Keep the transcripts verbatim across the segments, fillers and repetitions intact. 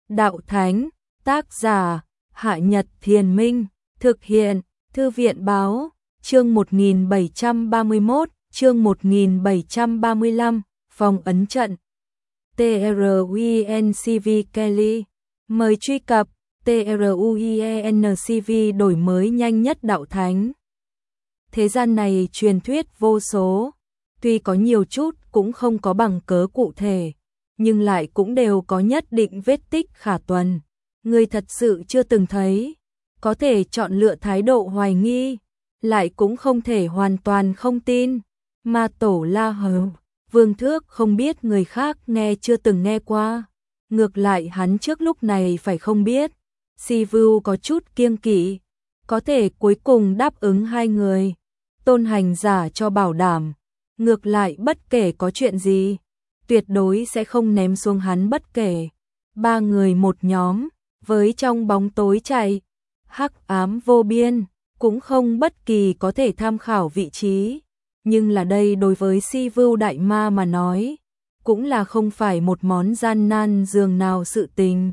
Đạo Thánh, tác giả, Hạ Nhật Thiền Minh, thực hiện, Thư viện Báo, chương một nghìn bảy trăm ba mươi mốt, chương một nghìn bảy trăm ba mươi lăm, phòng ấn trận. TRUENCV Kelly, mời truy cập TRUENCV đổi mới nhanh nhất Đạo Thánh. Thế gian này truyền thuyết vô số, tuy có nhiều chút cũng không có bằng cớ cụ thể, nhưng lại cũng đều có nhất định vết tích khả tuần. Người thật sự chưa từng thấy, có thể chọn lựa thái độ hoài nghi, lại cũng không thể hoàn toàn không tin. Ma Tổ La Hầu, Vương Thước không biết người khác nghe chưa từng nghe qua, ngược lại hắn trước lúc này phải không biết. Si Vu có chút kiêng kỵ, có thể cuối cùng đáp ứng hai người. Tôn Hành Giả cho bảo đảm, ngược lại bất kể có chuyện gì, tuyệt đối sẽ không ném xuống hắn bất kể. Ba người một nhóm, với trong bóng tối chạy, hắc ám vô biên, cũng không bất kỳ có thể tham khảo vị trí. Nhưng là đây đối với Si Vu Đại Ma mà nói, cũng là không phải một món gian nan dường nào sự tình.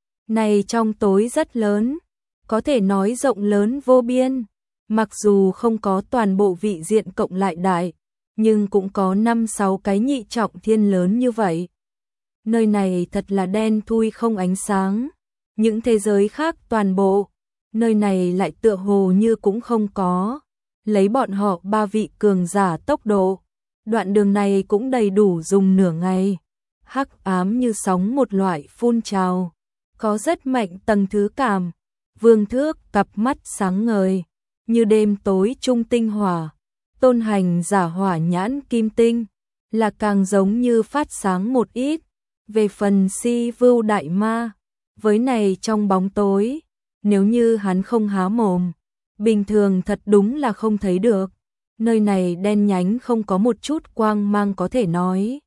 Này trong tối rất lớn, có thể nói rộng lớn vô biên, mặc dù không có toàn bộ vị diện cộng lại đại, nhưng cũng có năm sáu cái nhị trọng thiên lớn như vậy. Nơi này thật là đen thui không ánh sáng, những thế giới khác toàn bộ, nơi này lại tựa hồ như cũng không có. Lấy bọn họ ba vị cường giả tốc độ, đoạn đường này cũng đầy đủ dùng nửa ngày. Hắc ám như sóng một loại phun trào, có rất mạnh tầng thứ cảm. Vương Thước cặp mắt sáng ngời, như đêm tối trung tinh hỏa. Tôn Hành Giả hỏa nhãn kim tinh, là càng giống như phát sáng một ít. Về phần Si Vu Đại Ma, với này trong bóng tối, nếu như hắn không há mồm, bình thường thật đúng là không thấy được. Nơi này đen nhánh không có một chút quang mang có thể nói.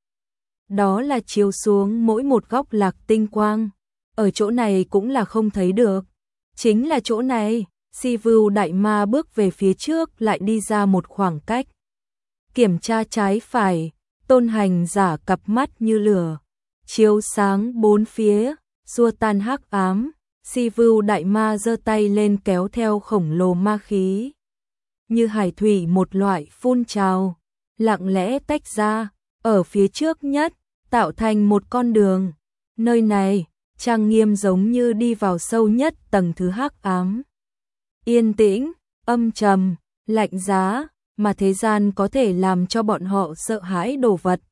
Đó là chiếu xuống mỗi một góc lạc tinh quang. Ở chỗ này cũng là không thấy được. Chính là chỗ này, Si Vu Đại Ma bước về phía trước lại đi ra một khoảng cách. Kiểm tra trái phải, Tôn Hành Giả cặp mắt như lửa, chiếu sáng bốn phía, xua tan hắc ám. Si Vu Đại Ma giơ tay lên kéo theo khổng lồ ma khí, như hải thủy một loại phun trào, lặng lẽ tách ra, ở phía trước nhất, tạo thành một con đường. Nơi này, trang nghiêm giống như đi vào sâu nhất tầng thứ hắc ám. Yên tĩnh, âm trầm, lạnh giá, mà thế gian có thể làm cho bọn họ sợ hãi đồ vật.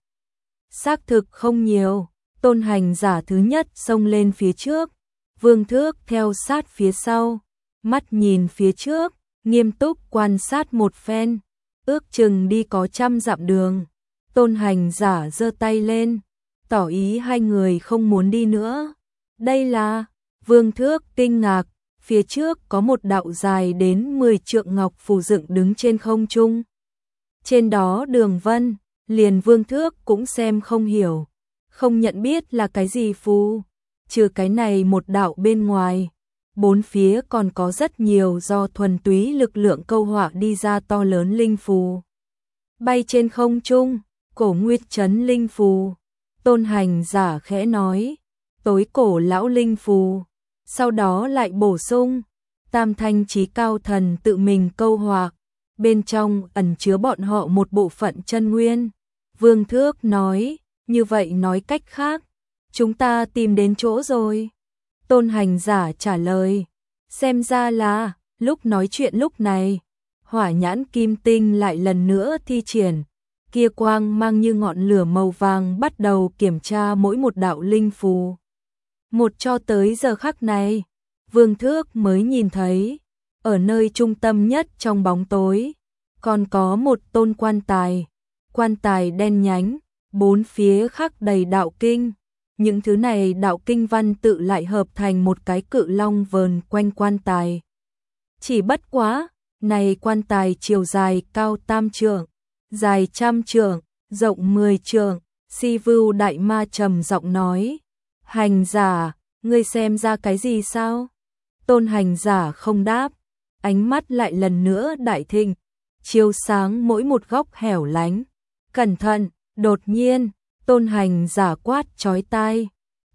Xác thực không nhiều, Tôn Hành Giả thứ nhất xông lên phía trước. Vương Thước theo sát phía sau, mắt nhìn phía trước, nghiêm túc quan sát một phen, ước chừng đi có trăm dặm đường. Tôn Hành Giả giơ tay lên, tỏ ý hai người không muốn đi nữa. Đây là, Vương Thước kinh ngạc, phía trước có một đạo dài đến mười trượng ngọc phù dựng đứng trên không trung. Trên đó đường vân, liền Vương Thước cũng xem không hiểu, không nhận biết là cái gì phù. Trừ cái này một đạo bên ngoài, bốn phía còn có rất nhiều do thuần túy lực lượng câu họa đi ra to lớn linh phù. Bay trên không trung, cổ nguyệt trấn linh phù. Tôn Hành Giả khẽ nói, tối cổ lão linh phù. Sau đó lại bổ sung, tam thanh chí cao thần tự mình câu họa, bên trong ẩn chứa bọn họ một bộ phận chân nguyên. Vương Thước nói, như vậy nói cách khác, chúng ta tìm đến chỗ rồi. Tôn Hành Giả trả lời, xem ra là, lúc nói chuyện lúc này, hỏa nhãn kim tinh lại lần nữa thi triển, kia quang mang như ngọn lửa màu vàng bắt đầu kiểm tra mỗi một đạo linh phù. Một cho tới giờ khắc này, Vương Thước mới nhìn thấy, ở nơi trung tâm nhất trong bóng tối, còn có một tôn quan tài, quan tài đen nhánh, bốn phía khắc đầy đạo kinh. Những thứ này đạo kinh văn tự lại hợp thành một cái cự long vờn quanh quan tài. Chỉ bất quá, này quan tài chiều dài cao tam trượng, dài trăm trượng, rộng mười trượng. Si Vu Đại Ma trầm giọng nói, Hành Giả, ngươi xem ra cái gì sao? Tôn Hành Giả không đáp, ánh mắt lại lần nữa đại thịnh, chiếu sáng mỗi một góc hẻo lánh. Cẩn thận, đột nhiên, Tôn Hành Giả quát chói tai,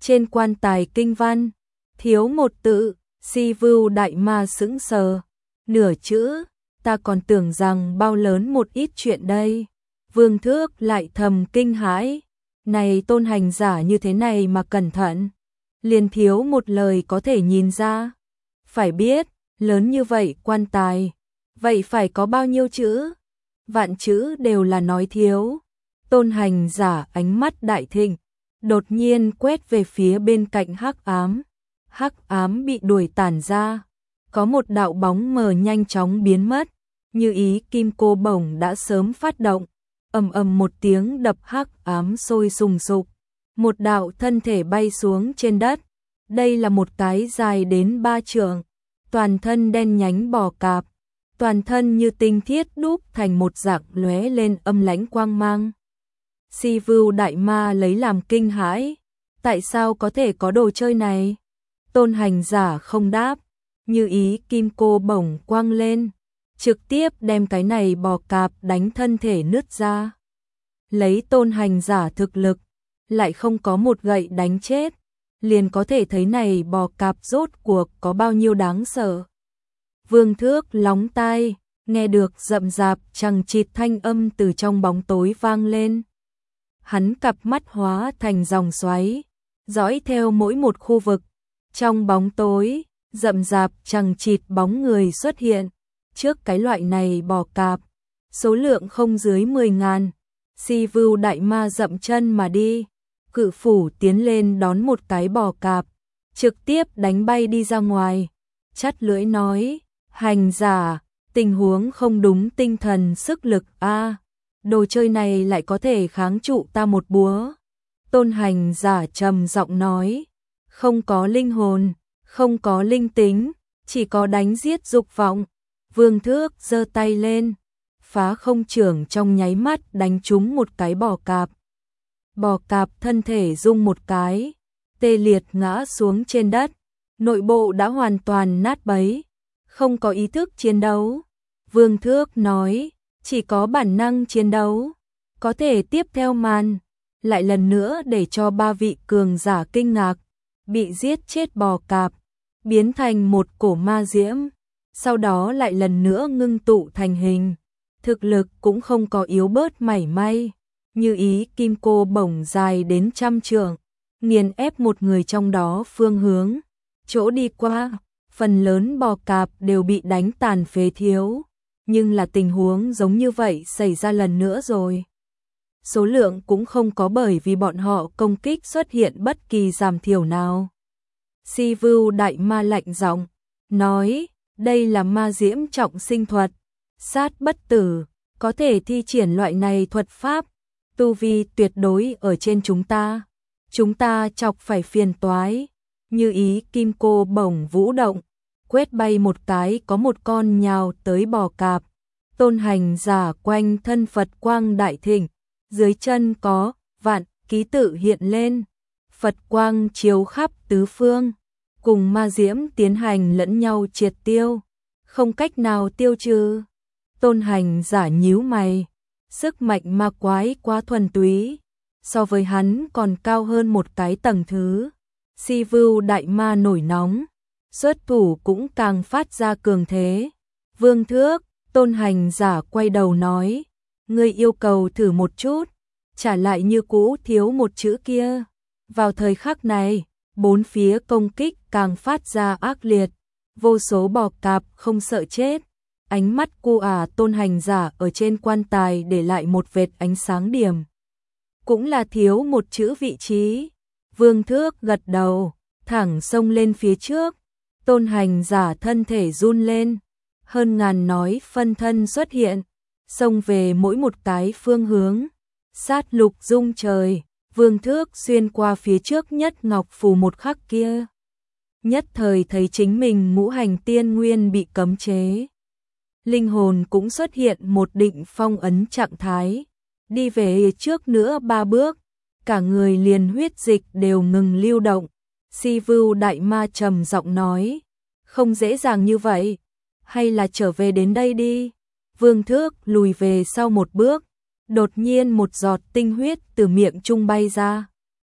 Trên quan tài kinh văn, thiếu một tự, Si Vưu Đại Ma sững sờ. Nửa chữ, ta còn tưởng rằng bao lớn một ít chuyện đây. Vương Thước lại thầm kinh hãi. Này Tôn hành giả như thế này mà cẩn thận. Liền thiếu một lời có thể nhìn ra. Phải biết, lớn như vậy quan tài. Vậy phải có bao nhiêu chữ? Vạn chữ đều là nói thiếu. Tôn hành giả ánh mắt đại thịnh, đột nhiên quét về phía bên cạnh hắc ám. Hắc ám bị đuổi tản ra. Có một đạo bóng mờ nhanh chóng biến mất. Như ý kim cô bổng đã sớm phát động. Ầm ầm một tiếng đập hắc ám sôi sùng sục. Một đạo thân thể bay xuống trên đất. Đây là một cái dài đến ba trượng. Toàn thân đen nhánh bò cạp. Toàn thân như tinh thiết đúc thành một dạng lóe lên âm lãnh quang mang. Si Vưu Đại Ma lấy làm kinh hãi. Tại sao có thể có đồ chơi này? Tôn hành giả không đáp. Như ý kim cô bổng quang lên. Trực tiếp đem cái này bò cạp đánh thân thể nứt ra. Lấy tôn hành giả thực lực. Lại không có một gậy đánh chết. Liền có thể thấy này bò cạp rốt cuộc có bao nhiêu đáng sợ. Vương Thước lóng tai, nghe được rậm rạp chằng chịt thanh âm từ trong bóng tối vang lên. Hắn cặp mắt hóa thành dòng xoáy, dõi theo mỗi một khu vực. Trong bóng tối, rậm rạp chằng chịt bóng người xuất hiện. Trước cái loại này bò cạp, số lượng không dưới mười ngàn. Si Vưu Đại Ma dậm chân mà đi, cự phủ tiến lên đón một cái bò cạp, trực tiếp đánh bay đi ra ngoài. Chắt lưỡi nói, hành giả, tình huống không đúng tinh thần sức lực a, đồ chơi này lại có thể kháng trụ ta một búa. Tôn hành giả trầm giọng nói, không có linh hồn, không có linh tính, chỉ có đánh giết dục vọng. Vương Thước giơ tay lên, phá không trưởng trong nháy mắt đánh trúng một cái bò cạp. Bò cạp thân thể rung một cái, tê liệt ngã xuống trên đất, nội bộ đã hoàn toàn nát bấy, không có ý thức chiến đấu. Vương Thước nói, chỉ có bản năng chiến đấu, có thể tiếp theo màn, lại lần nữa để cho ba vị cường giả kinh ngạc, bị giết chết bò cạp, biến thành một cổ ma diễm, sau đó lại lần nữa ngưng tụ thành hình, thực lực cũng không có yếu bớt mảy may. Như ý kim cô bổng dài đến trăm trượng, nghiền ép một người trong đó phương hướng. Chỗ đi qua, phần lớn bò cạp đều bị đánh tàn phế thiếu. Nhưng là tình huống giống như vậy xảy ra lần nữa rồi. Số lượng cũng không có bởi vì bọn họ công kích xuất hiện bất kỳ giảm thiểu nào. Si Vưu Đại Ma lạnh giọng, nói, đây là ma diễm trọng sinh thuật. Sát bất tử, có thể thi triển loại này thuật pháp. Tu vi tuyệt đối ở trên chúng ta. Chúng ta chọc phải phiền toái. Như ý kim cô bổng vũ động, quét bay một cái có một con nhào tới bò cạp. Tôn hành giả quanh thân Phật quang đại thịnh, dưới chân có vạn ký tự hiện lên. Phật quang chiếu khắp tứ phương, cùng ma diễm tiến hành lẫn nhau triệt tiêu, không cách nào tiêu trừ. Tôn hành giả nhíu mày, sức mạnh ma quái quá thuần túy, so với hắn còn cao hơn một cái tầng thứ. Si Vưu Đại Ma nổi nóng, xuất thủ cũng càng phát ra cường thế. Vương Thước, Tôn hành giả quay đầu nói, ngươi yêu cầu thử một chút, trả lại như cũ thiếu một chữ kia. Vào thời khắc này, bốn phía công kích càng phát ra ác liệt, vô số bò cạp không sợ chết. Ánh mắt cu ả Tôn hành giả ở trên quan tài để lại một vệt ánh sáng điểm. Cũng là thiếu một chữ vị trí. Vương Thước gật đầu, thẳng xông lên phía trước. Tôn hành giả thân thể run lên, hơn ngàn nói phân thân xuất hiện, xông về mỗi một cái phương hướng. Sát lục rung trời, Vương Thước xuyên qua phía trước nhất ngọc phù một khắc kia. Nhất thời thấy chính mình ngũ hành tiên nguyên bị cấm chế. Linh hồn cũng xuất hiện một định phong ấn trạng thái, đi về trước nữa ba bước, cả người liền huyết dịch đều ngừng lưu động. Si Vưu Đại Ma trầm giọng nói, không dễ dàng như vậy, hay là trở về đến đây đi. Vương Thước lùi về sau một bước, đột nhiên một giọt tinh huyết từ miệng trung bay ra,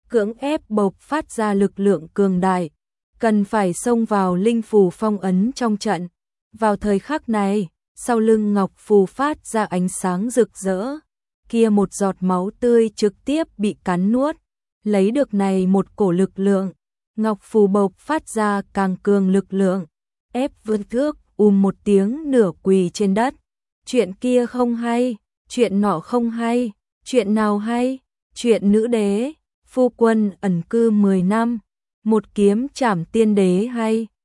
cưỡng ép bộc phát ra lực lượng cường đại, cần phải xông vào linh phù phong ấn trong trận. Vào thời khắc này, sau lưng ngọc phù phát ra ánh sáng rực rỡ, kia một giọt máu tươi trực tiếp bị cắn nuốt, lấy được này một cổ lực lượng, ngọc phù bộc phát ra càng cường lực lượng, ép vươn thước, ùm một tiếng nửa quỳ trên đất. Chuyện kia không hay, chuyện nọ không hay, chuyện nào hay, chuyện nữ đế, phu quân ẩn cư mười năm, một kiếm trảm tiên đế hay.